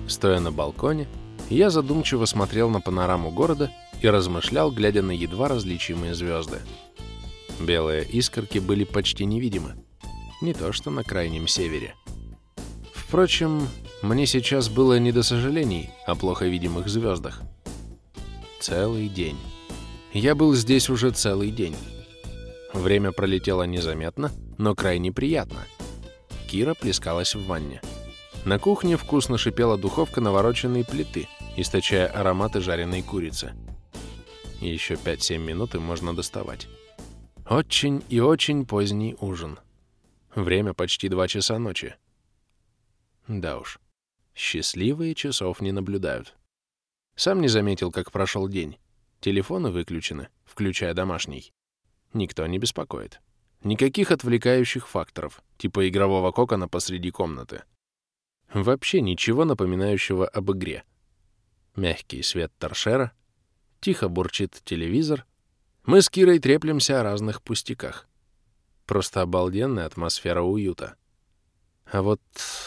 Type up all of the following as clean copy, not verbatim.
Стоя на балконе, я задумчиво смотрел на панораму города и размышлял, глядя на едва различимые звезды. Белые искорки были почти невидимы, не то что на крайнем севере. Впрочем, мне сейчас было не до сожалений о плохо видимых звездах. Целый день. Я был здесь уже целый день. Время пролетело незаметно, но крайне приятно. Кира плескалась в ванне. На кухне вкусно шипела духовка навороченной плиты, источая ароматы жареной курицы. Еще 5-7 минут и можно доставать. Очень и очень поздний ужин. Время почти 2 часа ночи. Да уж, счастливые часов не наблюдают. Сам не заметил, как прошел день. Телефоны выключены, включая домашний. Никто не беспокоит. Никаких отвлекающих факторов, типа игрового кокона посреди комнаты. Вообще ничего напоминающего об игре. Мягкий свет торшера, тихо бурчит телевизор. Мы с Кирой треплемся о разных пустяках. Просто обалденная атмосфера уюта. А вот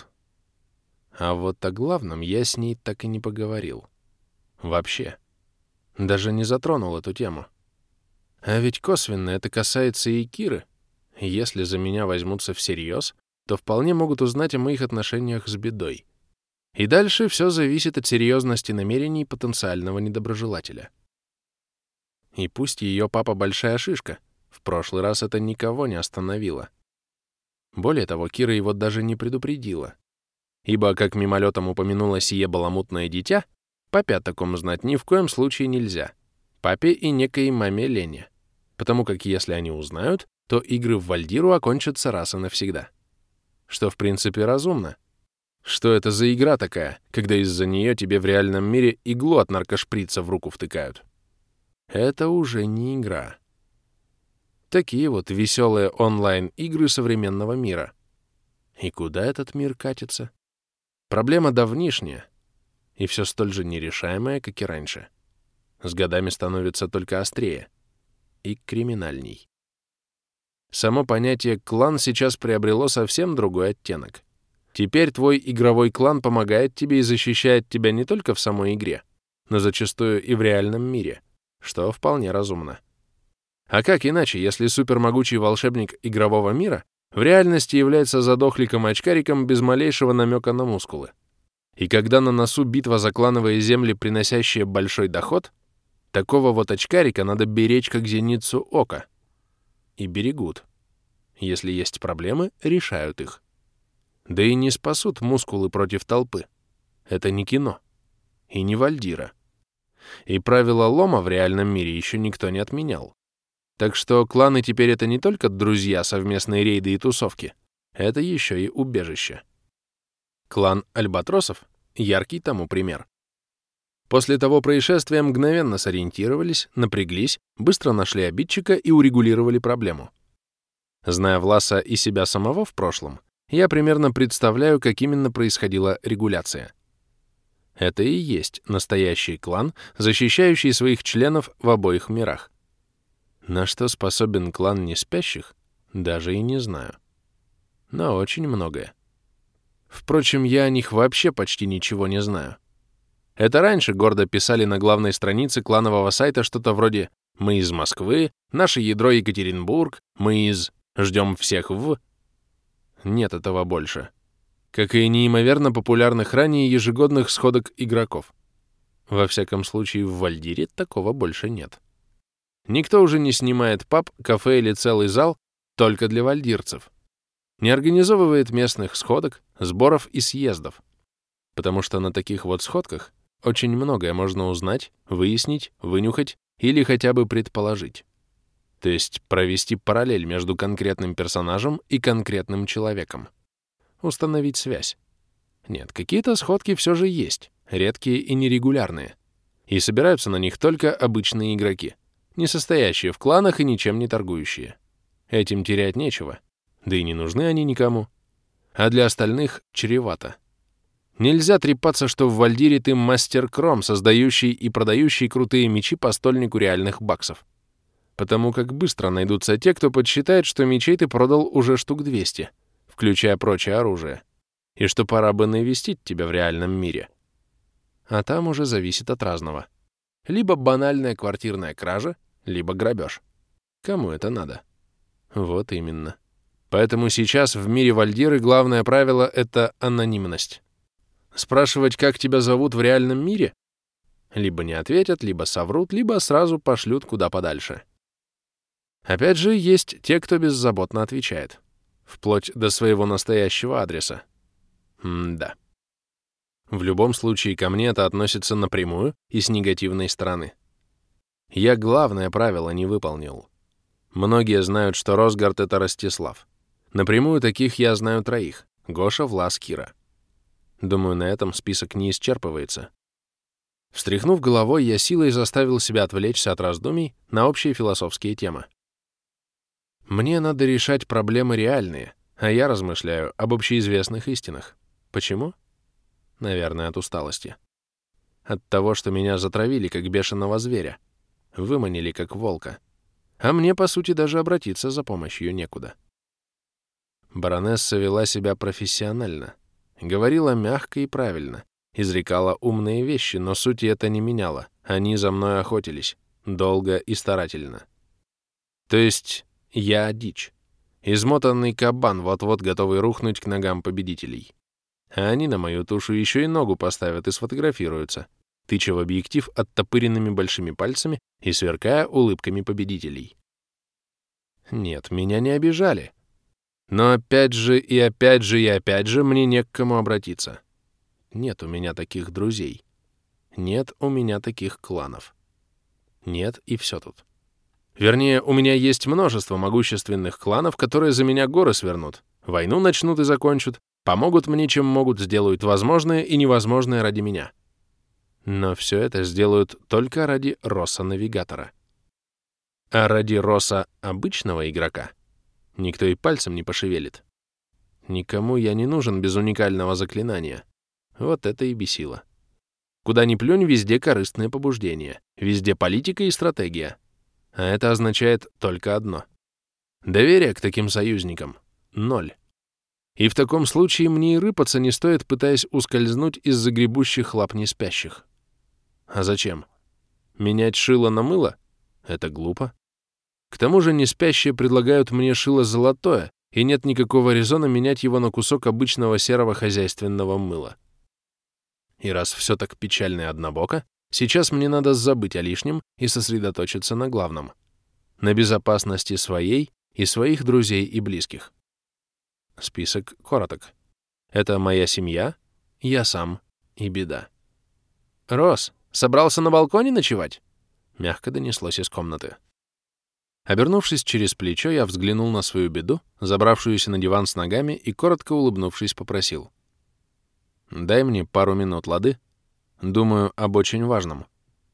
о главном я с ней так и не поговорил. Вообще. Даже не затронул эту тему. А ведь косвенно это касается и Киры. Если за меня возьмутся всерьез, то вполне могут узнать о моих отношениях с бедой. И дальше все зависит от серьезности намерений потенциального недоброжелателя. И пусть ее папа большая шишка, в прошлый раз это никого не остановило. Более того, Кира его даже не предупредила. Ибо, как мимолетом упомянула сие баламутное дитя, папе о таком знать ни в коем случае нельзя. Папе и некой маме Лене. Потому как если они узнают, то игры в Вальдиру окончатся раз и навсегда. Что, в принципе, разумно. Что это за игра такая, когда из-за нее тебе в реальном мире иглу от наркошприца в руку втыкают? Это уже не игра. Такие вот веселые онлайн-игры современного мира. И куда этот мир катится? Проблема давнишняя, и все столь же нерешаемая, как и раньше. С годами становится только острее и криминальней. Само понятие «клан» сейчас приобрело совсем другой оттенок. Теперь твой игровой клан помогает тебе и защищает тебя не только в самой игре, но зачастую и в реальном мире, что вполне разумно. А как иначе, если супермогучий волшебник игрового мира в реальности является задохликом-очкариком без малейшего намека на мускулы? И когда на носу битва за клановые земли, приносящая большой доход, такого вот очкарика надо беречь как зеницу ока. И берегут. Если есть проблемы, решают их. Да и не спасут мускулы против толпы. Это не кино. И не Вальдира. И правила лома в реальном мире еще никто не отменял. Так что кланы теперь это не только друзья, совместные рейды и тусовки. Это еще и убежище. Клан Альбатросов — яркий тому пример. После того происшествия мгновенно сориентировались, напряглись, быстро нашли обидчика и урегулировали проблему. Зная Власа и себя самого в прошлом, я примерно представляю, как именно происходила регуляция. Это и есть настоящий клан, защищающий своих членов в обоих мирах. На что способен клан неспящих, даже и не знаю. Но очень многое. Впрочем, я о них вообще почти ничего не знаю. Это раньше гордо писали на главной странице кланового сайта что-то вроде «Мы из Москвы», «Наше ядро Екатеринбург», «Мы из...» «Ждем всех в...» Нет этого больше. Как и неимоверно популярных ранее ежегодных сходок игроков. Во всяком случае, в Вальдире такого больше нет. Никто уже не снимает паб, кафе или целый зал только для вальдирцев. Не организовывает местных сходок, сборов и съездов. Потому что на таких вот сходках очень многое можно узнать, выяснить, вынюхать или хотя бы предположить. То есть провести параллель между конкретным персонажем и конкретным человеком. Установить связь. Нет, какие-то сходки все же есть, редкие и нерегулярные. И собираются на них только обычные игроки, не состоящие в кланах и ничем не торгующие. Этим терять нечего, да и не нужны они никому. А для остальных чревато. Нельзя трепаться, что в Вальдире ты мастер-кром, создающий и продающий крутые мечи по стольнику реальных баксов. Потому как быстро найдутся те, кто подсчитает, что мечей ты продал уже штук 200, включая прочее оружие, и что пора бы навестить тебя в реальном мире. а там уже зависит от разного. Либо банальная квартирная кража, либо грабеж. Кому это надо? Вот именно. Поэтому сейчас в мире Вальдиры главное правило — это анонимность. Спрашивать, как тебя зовут в реальном мире? Либо не ответят, либо соврут, либо сразу пошлют куда подальше. Опять же, есть те, кто беззаботно отвечает. Вплоть до своего настоящего адреса. Да. В любом случае, ко мне это относится напрямую и с негативной стороны. Я главное правило не выполнил. Многие знают, что Росгард — это Ростислав. Напрямую таких я знаю 3: Гоша, Влас, Кира. Думаю, на этом список не исчерпывается. Встряхнув головой, я силой заставил себя отвлечься от раздумий на общие философские темы. Мне надо решать проблемы реальные, а я размышляю об общеизвестных истинах. Почему? Наверное, от усталости. От того, что меня затравили, как бешеного зверя, выманили, как волка. А мне, по сути, даже обратиться за помощью некуда. Баронесса вела себя профессионально, говорила мягко и правильно, изрекала умные вещи, но сути это не меняло. Они за мной охотились, долго и старательно. То есть я дичь, измотанный кабан, вот-вот готовый рухнуть к ногам победителей. А они на мою тушу еще и ногу поставят и сфотографируются, тыча в объектив оттопыренными большими пальцами и сверкая улыбками победителей. Нет, меня не обижали. Но опять же и опять же и опять же мне не к кому обратиться. Нет у меня таких друзей. Нет у меня таких кланов. Нет, и все тут. Вернее, у меня есть множество могущественных кланов, которые за меня горы свернут, войну начнут и закончат, помогут мне, чем могут, сделают возможное и невозможное ради меня. Но все это сделают только ради Росса-навигатора. А ради Росса обычного игрока никто и пальцем не пошевелит. Никому я не нужен без уникального заклинания. Вот это и бесило. Куда ни плюнь, везде корыстное побуждение, везде политика и стратегия. А это означает только одно. Доверие к таким союзникам — 0. И в таком случае мне и рыпаться не стоит, пытаясь ускользнуть из загребущих лап неспящих. А зачем? Менять шило на мыло? Это глупо. К тому же неспящие предлагают мне шило золотое, и нет никакого резона менять его на кусок обычного серого хозяйственного мыла. И раз все так печально и однобоко, сейчас мне надо забыть о лишнем и сосредоточиться на главном. На безопасности своей и своих друзей и близких. Список короток. Это моя семья, я сам и беда. «Рос, собрался на балконе ночевать?» Мягко донеслось из комнаты. Обернувшись через плечо, я взглянул на свою беду, забравшуюся на диван с ногами, и, коротко улыбнувшись, попросил. «Дай мне пару минут, лады? Думаю об очень важном».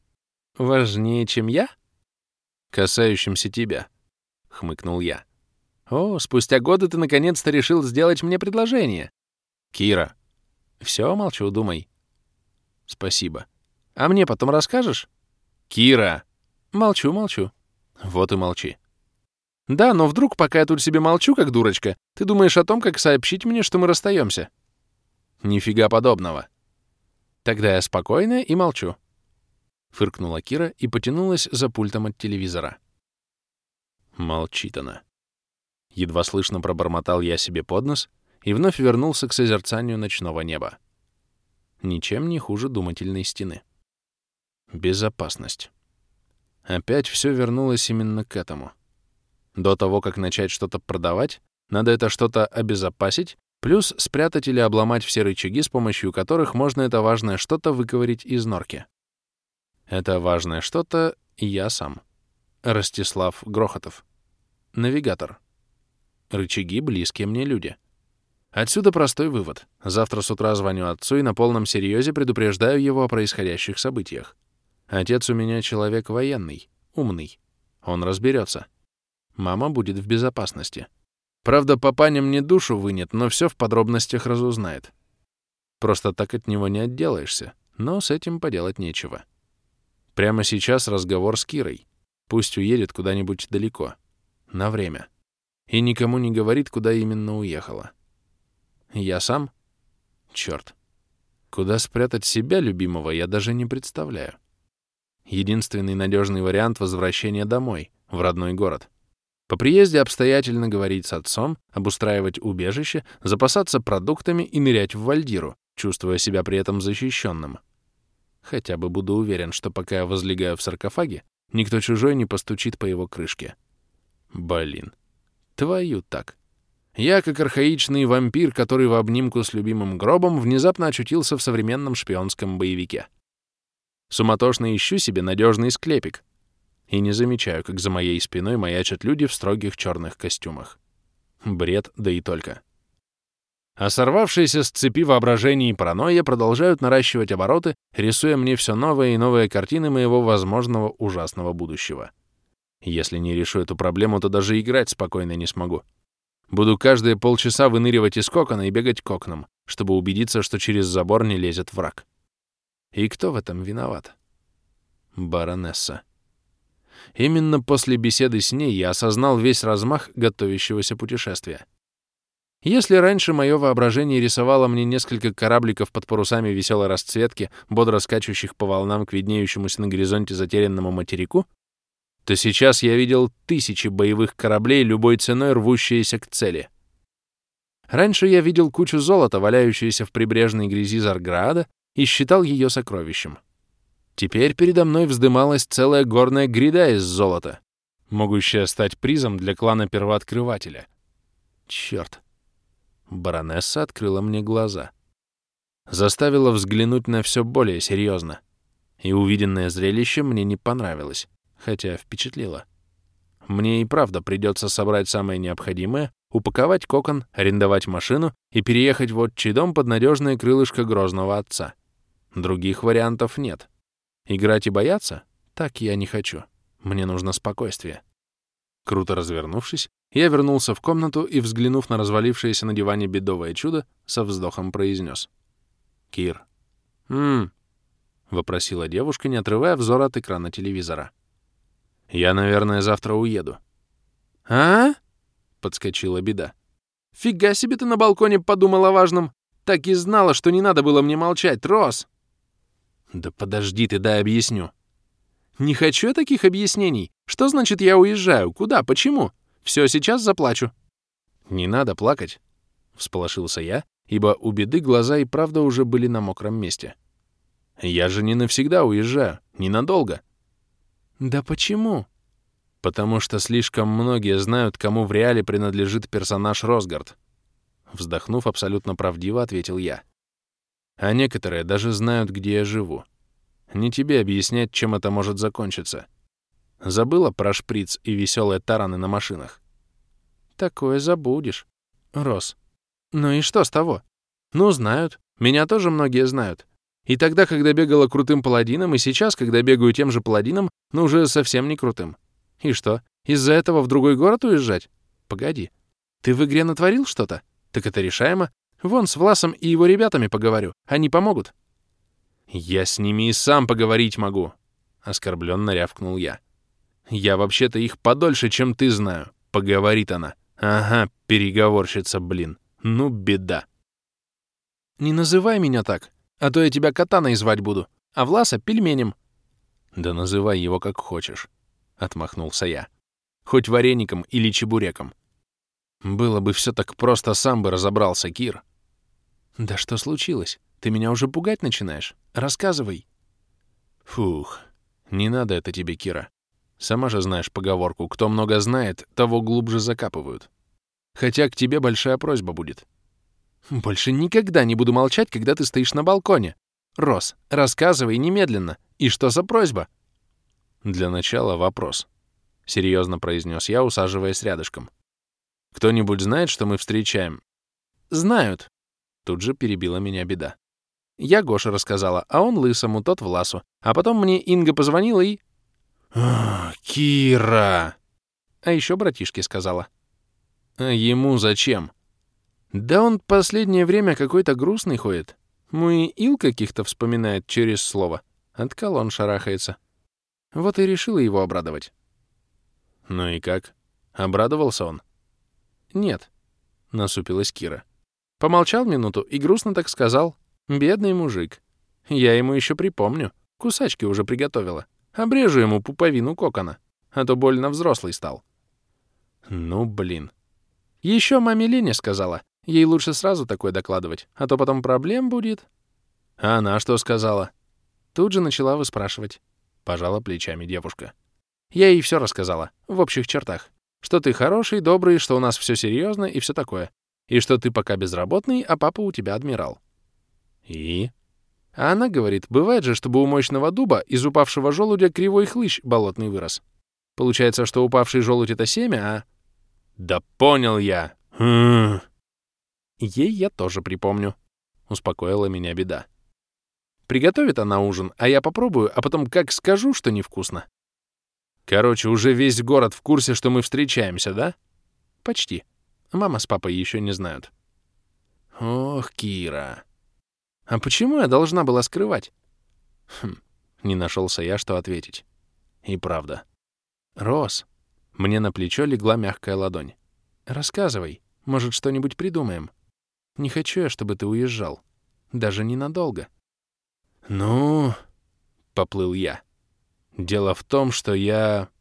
«Важнее, чем я?» «Касающемся тебя», — хмыкнул я. «О, спустя годы ты наконец-то решил сделать мне предложение». «Кира». «Все, молчу, думай». «Спасибо». «А мне потом расскажешь?» «Кира». «Молчу, молчу». «Вот и молчи». «Да, но вдруг, пока я тут себе молчу, как дурочка, ты думаешь о том, как сообщить мне, что мы расстаемся?» «Нифига подобного». «Тогда я спокойна и молчу». Фыркнула Кира и потянулась за пультом от телевизора. Молчит она. Едва слышно пробормотал я себе под нос и вновь вернулся к созерцанию ночного неба. Ничем не хуже думательной стены. Безопасность. Опять все вернулось именно к этому. До того, как начать что-то продавать, надо это что-то обезопасить, плюс спрятать или обломать все рычаги, с помощью которых можно это важное что-то выковырить из норки. Это важное что-то я сам. Ростислав Грохотов. Навигатор. Рычаги — близкие мне люди. Отсюда простой вывод. Завтра с утра звоню отцу и на полном серьезе предупреждаю его о происходящих событиях. Отец у меня человек военный, умный. Он разберется. Мама будет в безопасности. Правда, папаня мне душу вынет, но все в подробностях разузнает. Просто так от него не отделаешься, но с этим поделать нечего. Прямо сейчас разговор с Кирой. Пусть уедет куда-нибудь далеко. На время. И никому не говорит, куда именно уехала. Я сам? Чёрт. Куда спрятать себя, любимого, я даже не представляю. Единственный надежный вариант — возвращения домой, в родной город. По приезде обстоятельно говорить с отцом, обустраивать убежище, запасаться продуктами и нырять в Вальдиру, чувствуя себя при этом защищенным. Хотя бы буду уверен, что пока я возлегаю в саркофаге, никто чужой не постучит по его крышке. Блин. Твою так. Я, как архаичный вампир, который в обнимку с любимым гробом, внезапно очутился в современном шпионском боевике. Суматошно ищу себе надежный склепик. И не замечаю, как за моей спиной маячат люди в строгих черных костюмах. Бред, да и только. А сорвавшиеся с цепи воображения и паранойя продолжают наращивать обороты, рисуя мне все новые и новые картины моего возможного ужасного будущего. Если не решу эту проблему, то даже играть спокойно не смогу. Буду каждые полчаса выныривать из кокона и бегать к окнам, чтобы убедиться, что через забор не лезет враг. И кто в этом виноват? Баронесса. Именно после беседы с ней я осознал весь размах готовящегося путешествия. Если раньше мое воображение рисовало мне несколько корабликов под парусами веселой расцветки, бодро скачущих по волнам к виднеющемуся на горизонте затерянному материку, то сейчас я видел тысячи боевых кораблей, любой ценой рвущиеся к цели. Раньше я видел кучу золота, валяющуюся в прибрежной грязи Зарграда, и считал ее сокровищем. Теперь передо мной вздымалась целая горная гряда из золота, могущая стать призом для клана первооткрывателя. Черт. Баронесса открыла мне глаза. Заставила взглянуть на все более серьезно. И увиденное зрелище мне не понравилось, хотя впечатлило. Мне и правда придется собрать самое необходимое, упаковать кокон, арендовать машину и переехать в отчий дом под надежное крылышко грозного отца. Других вариантов нет. Играть и бояться? Так я не хочу. Мне нужно спокойствие. Круто развернувшись, я вернулся в комнату и, взглянув на развалившееся на диване бедовое чудо, со вздохом произнес. «Кир». Вопросила девушка, не отрывая взора от экрана телевизора. «Я, наверное, завтра уеду». «А?» — подскочила беда. «Фига себе ты на балконе подумал о важном! Так и знала, что не надо было мне молчать, Рос!» «Да подожди ты, дай объясню». «Не хочу я таких объяснений. Что значит я уезжаю? Куда? Почему? Все, сейчас заплачу». «Не надо плакать», — всполошился я, ибо у беды глаза и правда уже были на мокром месте. «Я же не навсегда уезжаю, ненадолго». «Да почему?» «Потому что слишком многие знают, кому в реале принадлежит персонаж Росгард». Вздохнув, абсолютно правдиво ответил я. «А некоторые даже знают, где я живу. Не тебе объяснять, чем это может закончиться. Забыла про шприц и веселые тараны на машинах?» «Такое забудешь, Рос. Ну и что с того? Ну, знают. Меня тоже многие знают. И тогда, когда бегала крутым паладином, и сейчас, когда бегаю тем же паладином, но уже совсем не крутым. И что, из-за этого в другой город уезжать? Погоди. Ты в игре натворил что-то? Так это решаемо. Вон с Власом и его ребятами поговорю. Они помогут». «Я с ними и сам поговорить могу», — оскорбленно рявкнул я. «Я вообще-то их подольше, чем ты, знаю», — поговорит она. «Ага, переговорщица, блин. Ну, беда». «Не называй меня так, а то я тебя катаной звать буду, а Власа — пельменем». «Да называй его как хочешь», — отмахнулся я. «Хоть вареником или чебуреком. Было бы все так просто, сам бы разобрался, Кир». «Да что случилось? Ты меня уже пугать начинаешь? Рассказывай». «Фух, не надо это тебе, Кира. Сама же знаешь поговорку: кто много знает, того глубже закапывают. Хотя к тебе большая просьба будет». «Больше никогда не буду молчать, когда ты стоишь на балконе. Рос, рассказывай немедленно. И что за просьба?» «Для начала вопрос», — серьезно произнес я, усаживаясь рядышком. «Кто-нибудь знает, что мы встречаем?» «Знают», — тут же перебила меня беда. «Я Гоше рассказала, а он Лысому, тот Власу. А потом мне Инга позвонила и...» «Кира!» А еще братишке сказала. «А ему зачем?» «Да он последнее время какой-то грустный ходит. Ну и ил каких-то вспоминает через слово. От колонн шарахается. Вот и решила его обрадовать». «Ну и как? Обрадовался он?» «Нет», — насупилась Кира. «Помолчал минуту и грустно так сказал. Бедный мужик. Я ему еще припомню. Кусачки уже приготовила. Обрежу ему пуповину кокона, а то больно взрослый стал. Ну, блин. Еще маме Лене сказала. Ей лучше сразу такое докладывать, а то потом проблем будет. А она что сказала? Тут же начала выспрашивать. Пожала плечами девушка. Я ей все рассказала, в общих чертах. Что ты хороший, добрый, что у нас все серьезно и все такое. И что ты пока безработный, а папа у тебя адмирал. И? А она говорит, бывает же, чтобы у мощного дуба из упавшего желудя кривой хлыщ болотный вырос. Получается, что упавший желудь — это семя, а... Да понял я. Ей я тоже припомню. Успокоила меня беда. Приготовит она ужин, а я попробую, а потом как скажу, что невкусно. Короче, уже весь город в курсе, что мы встречаемся, да? Почти. Мама с папой еще не знают. Ох, Кира. А почему я должна была скрывать? Не нашелся я, что ответить. И правда. Рос. Мне на плечо легла мягкая ладонь. Рассказывай. Может, что-нибудь придумаем. Не хочу я, чтобы ты уезжал. Даже ненадолго. Ну, поплыл я. Дело в том, что я...